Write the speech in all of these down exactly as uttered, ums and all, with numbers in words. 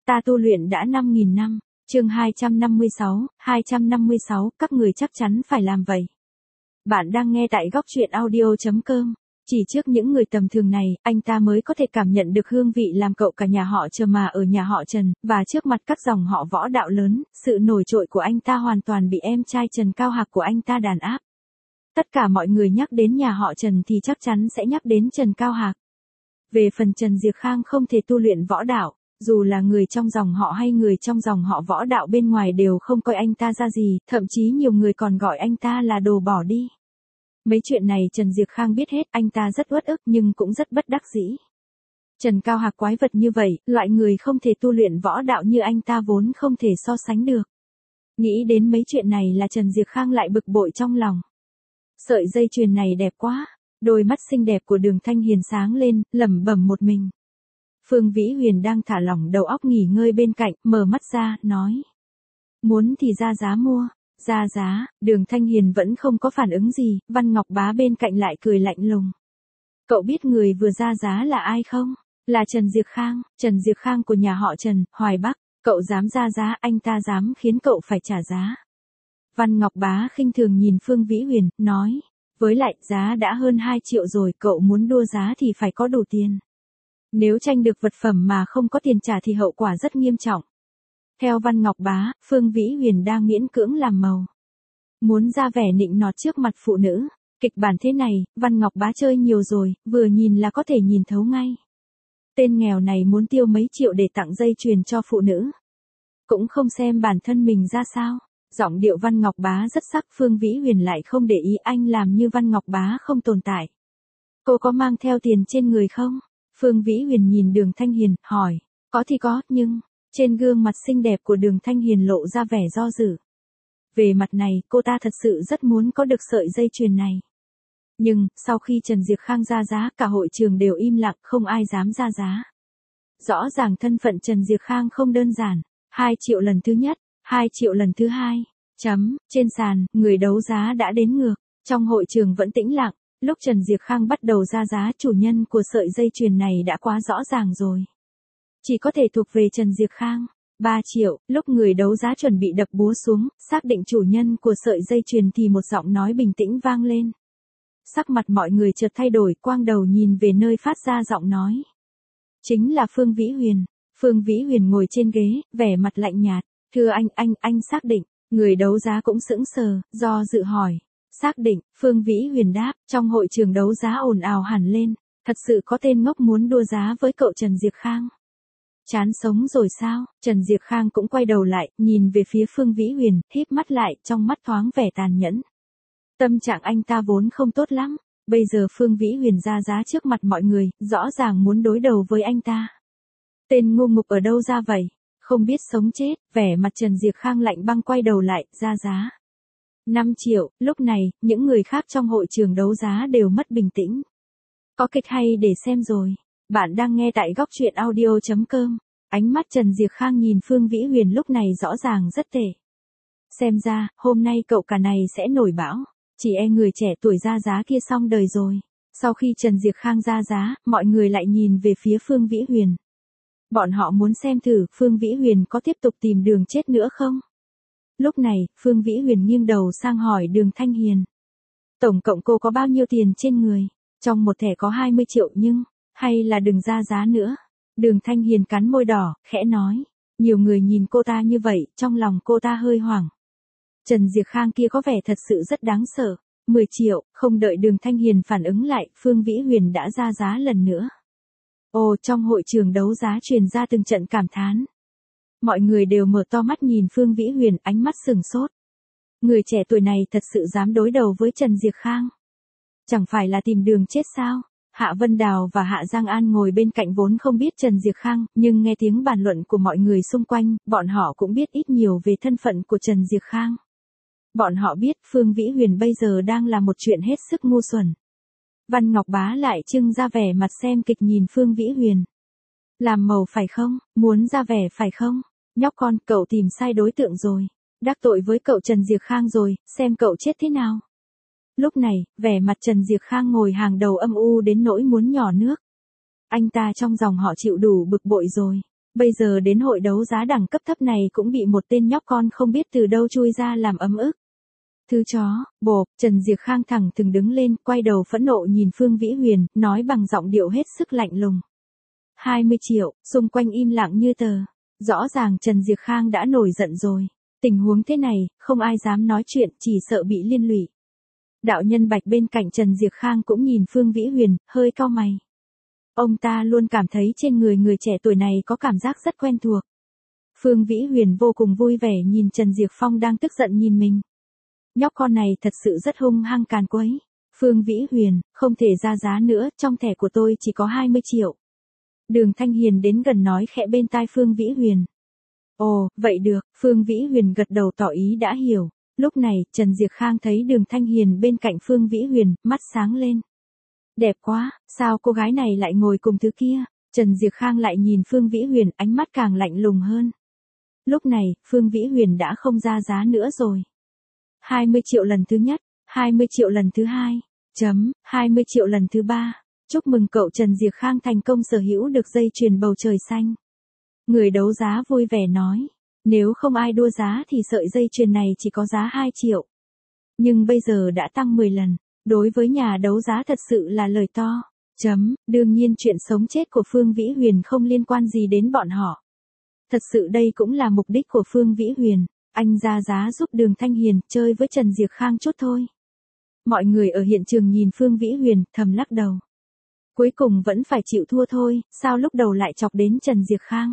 Ta tu luyện đã năm nghìn năm, chương hai trăm năm mươi sáu, hai trăm năm mươi sáu, các người chắc chắn phải làm vậy. Bạn đang nghe tại góc truyện audio chấm com. Chỉ trước những người tầm thường này, anh ta mới có thể cảm nhận được hương vị làm cậu cả nhà họ Trờ mà ở nhà họ Trần, và trước mặt các dòng họ võ đạo lớn, sự nổi trội của anh ta hoàn toàn bị em trai Trần Cao Hạc của anh ta đàn áp. Tất cả mọi người nhắc đến nhà họ Trần thì chắc chắn sẽ nhắc đến Trần Cao Hạc. Về phần Trần Diệp Khang không thể tu luyện võ đạo, dù là người trong dòng họ hay người trong dòng họ võ đạo bên ngoài đều không coi anh ta ra gì, thậm chí nhiều người còn gọi anh ta là đồ bỏ đi. Mấy chuyện này Trần Diệp Khang biết hết, anh ta rất uất ức nhưng cũng rất bất đắc dĩ. Trần Cao Hạc quái vật như vậy, loại người không thể tu luyện võ đạo như anh ta vốn không thể so sánh được. Nghĩ đến mấy chuyện này là Trần Diệp Khang lại bực bội trong lòng. Sợi dây chuyền này đẹp quá, đôi mắt xinh đẹp của Đường Thanh Hiền sáng lên, lẩm bẩm một mình. Phương Vĩ Huyền đang thả lỏng đầu óc nghỉ ngơi bên cạnh, mở mắt ra, nói. Muốn thì ra giá mua. Ra giá, Đường Thanh Hiền vẫn không có phản ứng gì, Văn Ngọc Bá bên cạnh lại cười lạnh lùng. Cậu biết người vừa ra giá là ai không? Là Trần Diệp Khang, Trần Diệp Khang của nhà họ Trần, Hoài Bắc, cậu dám ra giá, anh ta dám khiến cậu phải trả giá. Văn Ngọc Bá khinh thường nhìn Phương Vĩ Huyền, nói, với lại giá đã hơn hai triệu rồi, cậu muốn đua giá thì phải có đủ tiền. Nếu tranh được vật phẩm mà không có tiền trả thì hậu quả rất nghiêm trọng. Theo Văn Ngọc Bá, Phương Vĩ Huyền đang miễn cưỡng làm màu. Muốn ra vẻ nịnh nọt trước mặt phụ nữ. Kịch bản thế này, Văn Ngọc Bá chơi nhiều rồi, vừa nhìn là có thể nhìn thấu ngay. Tên nghèo này muốn tiêu mấy triệu để tặng dây chuyền cho phụ nữ. Cũng không xem bản thân mình ra sao. Giọng điệu Văn Ngọc Bá rất sắc, Phương Vĩ Huyền lại không để ý, anh làm như Văn Ngọc Bá không tồn tại. Cô có mang theo tiền trên người không? Phương Vĩ Huyền nhìn Đường Thanh Hiền, hỏi. Có thì có, nhưng... Trên gương mặt xinh đẹp của Đường Thanh Hiền lộ ra vẻ do dự. Về mặt này, cô ta thật sự rất muốn có được sợi dây chuyền này. Nhưng, sau khi Trần Diệp Khang ra giá, cả hội trường đều im lặng, không ai dám ra giá. Rõ ràng thân phận Trần Diệp Khang không đơn giản. hai triệu lần thứ nhất, hai triệu lần thứ hai. Chấm, trên sàn, người đấu giá đã đến ngược. Trong hội trường vẫn tĩnh lặng. Lúc Trần Diệp Khang bắt đầu ra giá, chủ nhân của sợi dây chuyền này đã quá rõ ràng rồi. Chỉ có thể thuộc về Trần Diệp Khang. ba triệu, lúc người đấu giá chuẩn bị đập búa xuống, xác định chủ nhân của sợi dây chuyền thì một giọng nói bình tĩnh vang lên. Sắc mặt mọi người chợt thay đổi, quang đầu nhìn về nơi phát ra giọng nói. Chính là Phương Vĩ Huyền. Phương Vĩ Huyền ngồi trên ghế, vẻ mặt lạnh nhạt. Thưa anh, anh, anh xác định. Người đấu giá cũng sững sờ, do dự hỏi. Xác định, Phương Vĩ Huyền đáp, trong hội trường đấu giá ồn ào hẳn lên. Thật sự có tên ngốc muốn đua giá với cậu Trần Diệp Khang. Chán sống rồi sao? Trần Diệp Khang cũng quay đầu lại, nhìn về phía Phương Vĩ Huyền, híp mắt lại, trong mắt thoáng vẻ tàn nhẫn. Tâm trạng anh ta vốn không tốt lắm, bây giờ Phương Vĩ Huyền ra giá trước mặt mọi người, rõ ràng muốn đối đầu với anh ta. Tên ngu ngục ở đâu ra vậy? Không biết sống chết, vẻ mặt Trần Diệp Khang lạnh băng quay đầu lại, ra giá. năm triệu, lúc này, những người khác trong hội trường đấu giá đều mất bình tĩnh. Có kịch hay để xem rồi. Bạn đang nghe tại góc truyện audio chấm com. Ánh mắt Trần Diệp Khang nhìn Phương Vĩ Huyền lúc này rõ ràng rất tệ. Xem ra, hôm nay cậu cả này sẽ nổi bão. Chỉ e người trẻ tuổi ra giá kia xong đời rồi. Sau khi Trần Diệp Khang ra giá, mọi người lại nhìn về phía Phương Vĩ Huyền. Bọn họ muốn xem thử Phương Vĩ Huyền có tiếp tục tìm đường chết nữa không? Lúc này, Phương Vĩ Huyền nghiêng đầu sang hỏi Đường Thanh Hiền. Tổng cộng cô có bao nhiêu tiền trên người? Trong một thẻ có hai mươi triệu nhưng... Hay là đừng ra giá nữa. Đường Thanh Hiền cắn môi đỏ, khẽ nói. Nhiều người nhìn cô ta như vậy, trong lòng cô ta hơi hoảng. Trần Diệp Khang kia có vẻ thật sự rất đáng sợ. mười triệu, không đợi Đường Thanh Hiền phản ứng lại, Phương Vĩ Huyền đã ra giá lần nữa. Ồ, trong hội trường đấu giá truyền ra từng trận cảm thán. Mọi người đều mở to mắt nhìn Phương Vĩ Huyền, ánh mắt sừng sốt. Người trẻ tuổi này thật sự dám đối đầu với Trần Diệp Khang. Chẳng phải là tìm đường chết sao? Hạ Vân Đào và Hạ Giang An ngồi bên cạnh vốn không biết Trần Diệp Khang, nhưng nghe tiếng bàn luận của mọi người xung quanh, bọn họ cũng biết ít nhiều về thân phận của Trần Diệp Khang. Bọn họ biết Phương Vĩ Huyền bây giờ đang là một chuyện hết sức ngu xuẩn. Văn Ngọc Bá lại trưng ra vẻ mặt xem kịch nhìn Phương Vĩ Huyền. Làm màu phải không? Muốn ra vẻ phải không? Nhóc con, cậu tìm sai đối tượng rồi. Đắc tội với cậu Trần Diệp Khang rồi, xem cậu chết thế nào. Lúc này, vẻ mặt Trần Diệp Khang ngồi hàng đầu âm u đến nỗi muốn nhỏ nước. Anh ta trong dòng họ chịu đủ bực bội rồi. Bây giờ đến hội đấu giá đẳng cấp thấp này cũng bị một tên nhóc con không biết từ đâu chui ra làm ấm ức. Thứ chó, bộp, Trần Diệp Khang thẳng thừng đứng lên, quay đầu phẫn nộ nhìn Phương Vĩ Huyền, nói bằng giọng điệu hết sức lạnh lùng. hai mươi triệu, xung quanh im lặng như tờ. Rõ ràng Trần Diệp Khang đã nổi giận rồi. Tình huống thế này, không ai dám nói chuyện, chỉ sợ bị liên lụy. Đạo nhân Bạch bên cạnh Trần Diệp Khang cũng nhìn Phương Vĩ Huyền, hơi cau mày. Ông ta luôn cảm thấy trên người người trẻ tuổi này có cảm giác rất quen thuộc. Phương Vĩ Huyền vô cùng vui vẻ nhìn Trần Diệp Phong đang tức giận nhìn mình. Nhóc con này thật sự rất hung hăng càn quấy. Phương Vĩ Huyền, không thể ra giá nữa, trong thẻ của tôi chỉ có hai mươi triệu. Đường Thanh Hiền đến gần nói khẽ bên tai Phương Vĩ Huyền. Ồ, vậy được, Phương Vĩ Huyền gật đầu tỏ ý đã hiểu. Lúc này, Trần Diệp Khang thấy Đường Thanh Hiền bên cạnh Phương Vĩ Huyền, mắt sáng lên. Đẹp quá, sao cô gái này lại ngồi cùng thứ kia? Trần Diệp Khang lại nhìn Phương Vĩ Huyền, ánh mắt càng lạnh lùng hơn. Lúc này, Phương Vĩ Huyền đã không ra giá nữa rồi. hai mươi triệu lần thứ nhất, hai mươi triệu lần thứ hai, chấm, hai mươi triệu lần thứ ba. Chúc mừng cậu Trần Diệp Khang thành công sở hữu được dây chuyền bầu trời xanh. Người đấu giá vui vẻ nói, nếu không ai đua giá thì sợi dây chuyền này chỉ có giá hai triệu. Nhưng bây giờ đã tăng mười lần, đối với nhà đấu giá thật sự là lời to. Chấm, đương nhiên chuyện sống chết của Phương Vĩ Huyền không liên quan gì đến bọn họ. Thật sự đây cũng là mục đích của Phương Vĩ Huyền, anh ra giá giúp Đường Thanh Hiền chơi với Trần Diệp Khang chút thôi. Mọi người ở hiện trường nhìn Phương Vĩ Huyền thầm lắc đầu. Cuối cùng vẫn phải chịu thua thôi, sao lúc đầu lại chọc đến Trần Diệp Khang.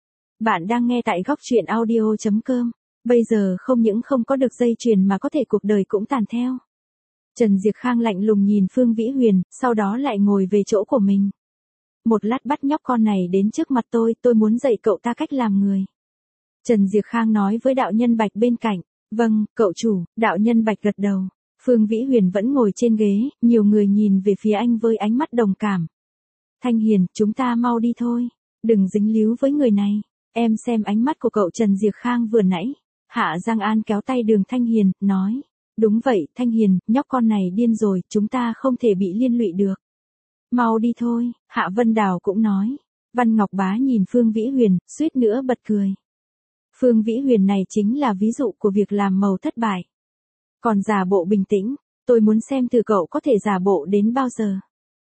Bạn đang nghe tại góc truyện audio chấm com, bây giờ không những không có được dây chuyền mà có thể cuộc đời cũng tàn theo. Trần Diệp Khang lạnh lùng nhìn Phương Vĩ Huyền, sau đó lại ngồi về chỗ của mình. Một lát bắt nhóc con này đến trước mặt tôi, tôi muốn dạy cậu ta cách làm người. Trần Diệp Khang nói với đạo nhân Bạch bên cạnh. Vâng, cậu chủ, đạo nhân Bạch gật đầu. Phương Vĩ Huyền vẫn ngồi trên ghế, nhiều người nhìn về phía anh với ánh mắt đồng cảm. Thanh Hiền, chúng ta mau đi thôi. Đừng dính líu với người này. Em xem ánh mắt của cậu Trần Diệp Khang vừa nãy. Hạ Giang An kéo tay Đường Thanh Hiền, nói. Đúng vậy, Thanh Hiền, nhóc con này điên rồi, chúng ta không thể bị liên lụy được. Mau đi thôi, Hạ Vân Đào cũng nói. Văn Ngọc Bá nhìn Phương Vĩ Huyền, suýt nữa bật cười. Phương Vĩ Huyền này chính là ví dụ của việc làm màu thất bại. Còn giả bộ bình tĩnh, tôi muốn xem từ cậu có thể giả bộ đến bao giờ.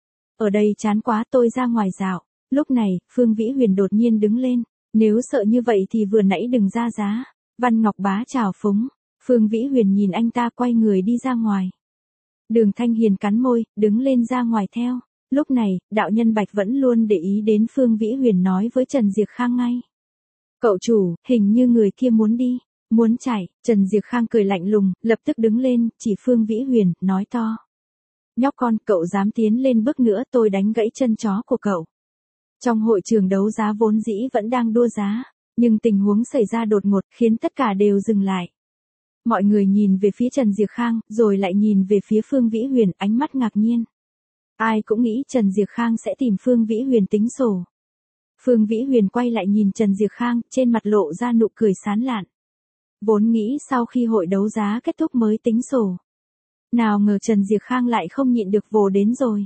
Ở đây chán quá, tôi ra ngoài dạo. Lúc này, Phương Vĩ Huyền đột nhiên đứng lên. Nếu sợ như vậy thì vừa nãy đừng ra giá. Văn Ngọc Bá chào phúng. Phương Vĩ Huyền nhìn anh ta quay người đi ra ngoài. Đường Thanh Hiền cắn môi, đứng lên ra ngoài theo. Lúc này, đạo nhân Bạch vẫn luôn để ý đến Phương Vĩ Huyền nói với Trần Diệp Khang ngay. Cậu chủ, hình như người kia muốn đi, muốn chạy. Trần Diệp Khang cười lạnh lùng, lập tức đứng lên, chỉ Phương Vĩ Huyền, nói to. Nhóc con, cậu dám tiến lên bước nữa tôi đánh gãy chân chó của cậu. Trong hội trường đấu giá vốn dĩ vẫn đang đua giá, nhưng tình huống xảy ra đột ngột khiến tất cả đều dừng lại. Mọi người nhìn về phía Trần Diệp Khang, rồi lại nhìn về phía Phương Vĩ Huyền, ánh mắt ngạc nhiên. Ai cũng nghĩ Trần Diệp Khang sẽ tìm Phương Vĩ Huyền tính sổ. Phương Vĩ Huyền quay lại nhìn Trần Diệp Khang, trên mặt lộ ra nụ cười sán lạn. Vốn nghĩ sau khi hội đấu giá kết thúc mới tính sổ. Nào ngờ Trần Diệp Khang lại không nhịn được vồ đến rồi.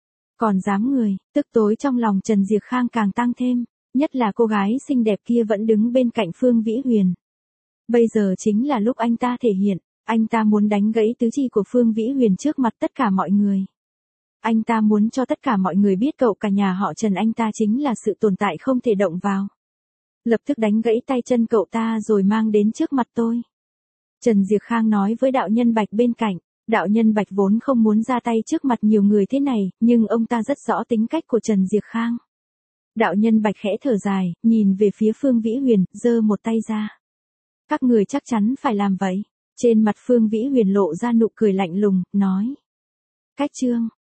Còn dám người, tức tối trong lòng Trần Diệp Khang càng tăng thêm, nhất là cô gái xinh đẹp kia vẫn đứng bên cạnh Phương Vĩ Huyền. Bây giờ chính là lúc anh ta thể hiện, anh ta muốn đánh gãy tứ chi của Phương Vĩ Huyền trước mặt tất cả mọi người. Anh ta muốn cho tất cả mọi người biết cậu cả nhà họ Trần anh ta chính là sự tồn tại không thể động vào. Lập tức đánh gãy tay chân cậu ta rồi mang đến trước mặt tôi. Trần Diệp Khang nói với đạo nhân Bạch bên cạnh. Đạo nhân Bạch vốn không muốn ra tay trước mặt nhiều người thế này, nhưng ông ta rất rõ tính cách của Trần Diệp Khang. Đạo nhân Bạch khẽ thở dài, nhìn về phía Phương Vĩ Huyền, giơ một tay ra. Các người chắc chắn phải làm vậy. Trên mặt Phương Vĩ Huyền lộ ra nụ cười lạnh lùng, nói. Cách chương.